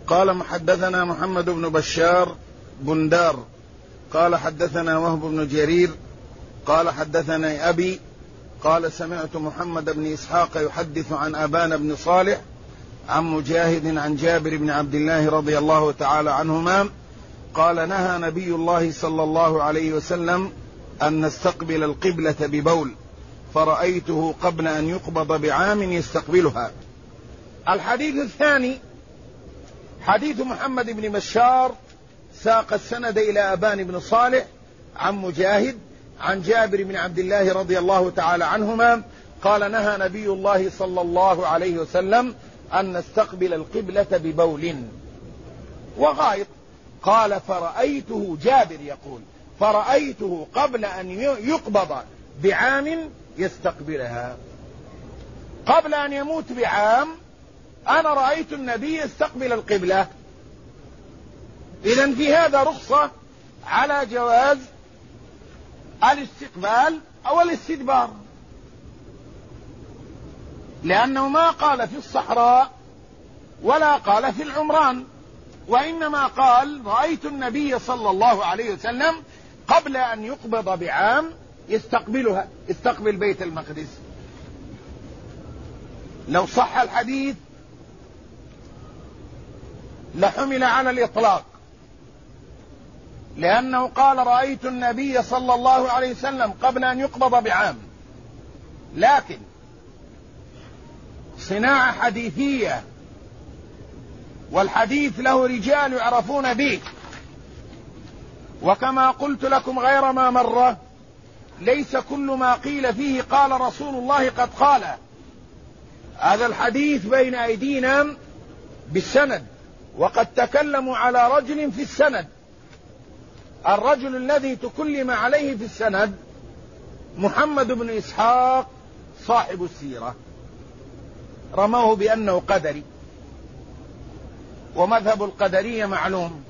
قال حدثنا محمد بن بشار بندار قال حدثنا وهب بن جرير قال حدثنا أبي قال سمعت محمد بن إسحاق يحدث عن أبان بن صالح عن مجاهد عن جابر بن عبد الله رضي الله تعالى عنهما قال نهى نبي الله صلى الله عليه وسلم أن نستقبل القبلة ببول فرأيته قبل أن يقبض بعام يستقبلها. الحديث الثاني حديث محمد بن بشار ساق السند إلى أبان بن صالح عن مجاهد عن جابر بن عبد الله رضي الله تعالى عنهما قال نهى نبي الله صلى الله عليه وسلم أن نستقبل القبلة ببول وغائط. قال فرأيته، جابر يقول فرأيته قبل أن يقبض بعام يستقبلها، قبل أن يموت بعام أنا رأيت النبي يستقبل القبلة. إذن في هذا رخصة على جواز الاستقبال أو الاستدبار، لأنه ما قال في الصحراء ولا قال في العمران، وإنما قال رأيت النبي صلى الله عليه وسلم قبل أن يقبض بعام يستقبلها، يستقبل بيت المقدس. لو صح الحديث لحمل على الإطلاق، لأنه قال رأيت النبي صلى الله عليه وسلم قبل أن يقبض بعام، لكن صناعة حديثية والحديث له رجال يعرفون به، وكما قلت لكم غير ما مرة ليس كل ما قيل فيه قال رسول الله قد قال. هذا الحديث بين أيدينا بالسند، وقد تكلموا على رجل في السند. الرجل الذي تكلم عليه في السند محمد بن إسحاق صاحب السيرة، رموه بأنه قدري، ومذهب القدرية معلوم،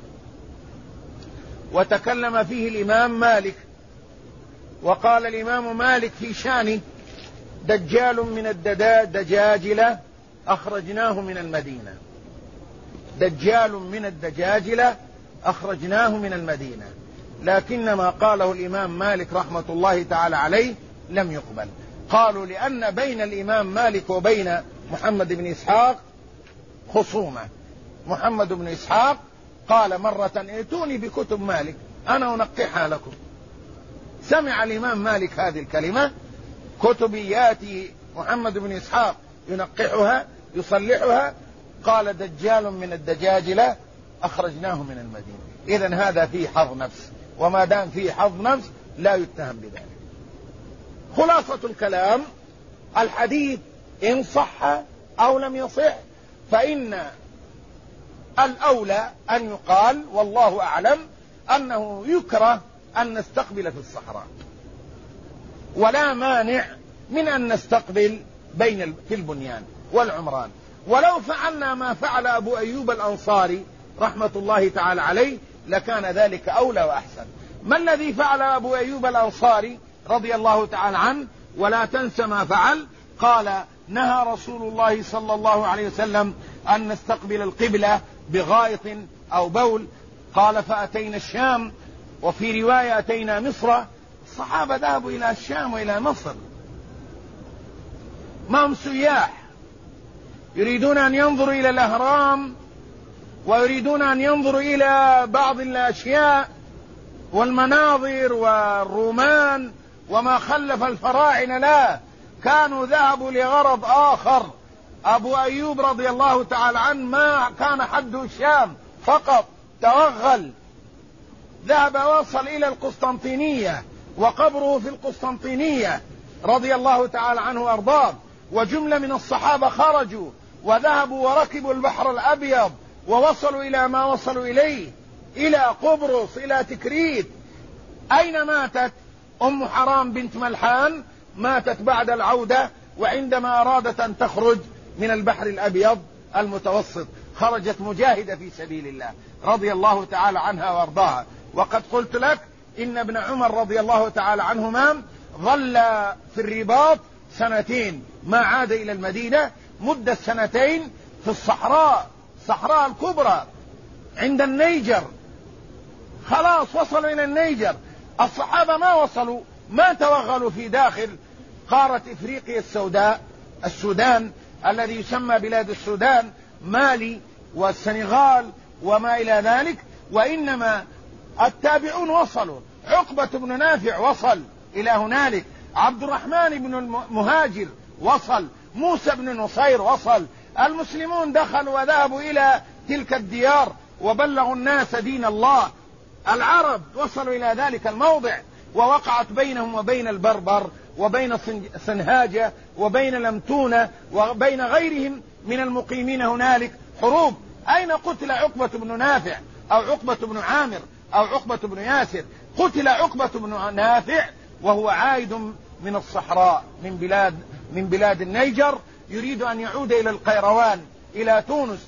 وتكلم فيه الإمام مالك، وقال الإمام مالك في شانه دجال من الدجاجلة أخرجناه من المدينة، دجال من الدجاجلة أخرجناه من المدينة، لكن ما قاله الإمام مالك رحمة الله تعالى عليه لم يقبل. قالوا لأن بين الإمام مالك وبين محمد بن إسحاق خصومة. محمد بن إسحاق قال مرة ائتوني بكتب مالك أنا أنقحها لكم. سمع الإمام مالك هذه الكلمة، كتب ياتي محمد بن إسحاق ينقحها يصلحها، قال دجال من الدجاجلة أخرجناه من المدينة. إذن هذا فيه حظ نفس، وما دام فيه حظ نفس لا يتهم بذلك. خلاصة الكلام الحديث إن صح أو لم يصح فإن الأولى أن يقال والله أعلم أنه يكره أن نستقبل في الصحراء، ولا مانع من أن نستقبل في البنيان والعمران. ولو فعلنا ما فعل أبو أيوب الأنصاري رحمة الله تعالى عليه لكان ذلك أولى وأحسن. ما الذي فعل أبو أيوب الأنصاري رضي الله تعالى عنه؟ ولا تنس ما فعل. قال نهى رسول الله صلى الله عليه وسلم أن نستقبل القبلة بغائط أو بول. قال فأتينا الشام، وفي رواية أتينا مصر. الصحابة ذهبوا إلى الشام وإلى مصر، ما هم سياح، يريدون أن ينظروا إلى الأهرام ويريدون أن ينظروا إلى بعض الأشياء والمناظر والرومان وما خلف الفراعنة. لا، كانوا ذهبوا لغرض آخر. أبو أيوب رضي الله تعالى عنه ما كان حده الشام فقط، توغل، ذهب وصل إلى القسطنطينية، وقبره في القسطنطينية رضي الله تعالى عنه وأرضاه. وجملة من الصحابة خرجوا وذهبوا وركبوا البحر الأبيض ووصلوا إلى ما وصلوا إليه، إلى قبرص، إلى تكريت. أين ماتت أم حرام بنت ملحان؟ ماتت بعد العودة، وعندما أرادت أن تخرج من البحر الأبيض المتوسط خرجت مجاهدة في سبيل الله رضي الله تعالى عنها وارضاها. وقد قلت لك إن ابن عمر رضي الله تعالى عنهما ظل في الرباط 2 سنين، ما عاد إلى المدينة، مدة 2 سنين في الصحراء الصحراء الكبرى عند النيجر، خلاص وصلوا إلى النيجر. الصحابة ما وصلوا، ما توغلوا في داخل قارة إفريقيا السوداء، السودان الذي يسمى بلاد السودان، مالي والسنغال وما إلى ذلك، وإنما التابعون وصلوا. عقبة بن نافع وصل إلى هنالك، عبد الرحمن بن المهاجر وصل، موسى بن نصير وصل. المسلمون دخلوا وذهبوا إلى تلك الديار وبلغوا الناس دين الله. العرب وصلوا إلى ذلك الموضع، ووقعت بينهم وبين البربر وبين سنهاجة وبين لمتونة وبين غيرهم من المقيمين هنالك حروب. أين قتل عقبة بن نافع أو عقبة بن عامر أو عقبة بن ياسر؟ قتل عقبة بن نافع وهو عائد من الصحراء من بلاد النيجر، يريد أن يعود إلى القيروان إلى تونس.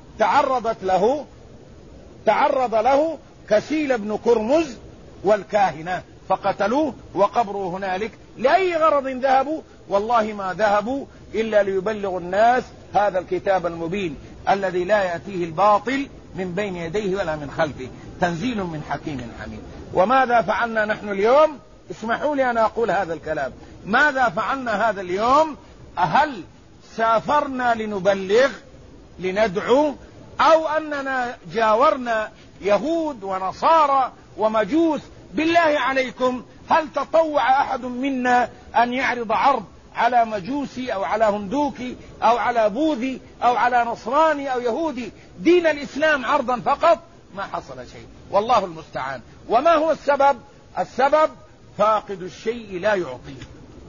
تعرض له كسيل بن كرمز والكاهنة فقتلوه، وقبره هنالك. لأي غرض ذهبوا؟ والله ما ذهبوا إلا ليبلغوا الناس هذا الكتاب المبين الذي لا يأتيه الباطل من بين يديه ولا من خلفه، تنزيل من حكيم حميد. وماذا فعلنا نحن اليوم؟ اسمحوا لي أن أقول هذا الكلام. ماذا فعلنا هذا اليوم؟ هل سافرنا لنبلغ لندعو، أو أننا جاورنا يهود ونصارى ومجوس؟ بالله عليكم، هل تطوع أحد منا أن يعرض عرض على مجوسي أو على هندوكي أو على بوذي أو على نصراني أو يهودي دين الإسلام عرضا فقط؟ ما حصل شيء، والله المستعان. وما هو السبب؟ السبب فاقد الشيء لا يعطيه،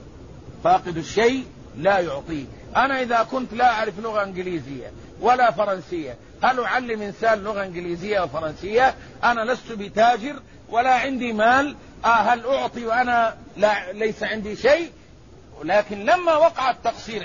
فاقد الشيء لا يعطيه. أنا إذا كنت لا أعرف لغة إنجليزية ولا فرنسية، هل أعلم إنسان لغة إنجليزية وفرنسية؟ أنا لست بتاجر ولا عندي مال، هل أعطي وأنا ليس عندي شيء؟ لكن لما وقع التقصير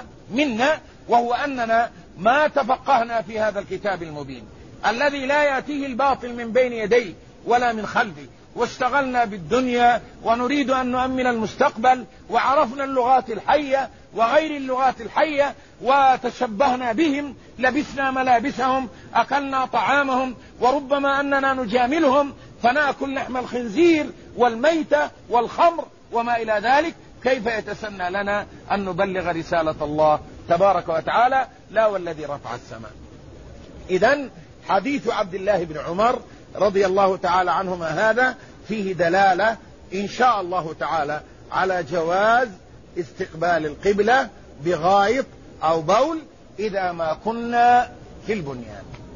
منا وهو أننا ما تفقهنا في هذا الكتاب المبين الذي لا يأتيه الباطل من بين يديه ولا من خلفه، واشتغلنا بالدنيا ونريد أن نؤمن المستقبل، وعرفنا اللغات الحية وغير اللغات الحية وتشبهنا بهم، لبسنا ملابسهم، أكلنا طعامهم، وربما أننا نجاملهم فنأكل لحم الخنزير والميتة والخمر وما إلى ذلك. كيف يتسنى لنا أن نبلغ رسالة الله تبارك وتعالى؟ لا والذي رفع السماء. إذن حديث عبد الله بن عمر رضي الله تعالى عنهما هذا فيه دلالة إن شاء الله تعالى على جواز استقبال القبلة بغائط أو بول إذا ما كنا في البنيان.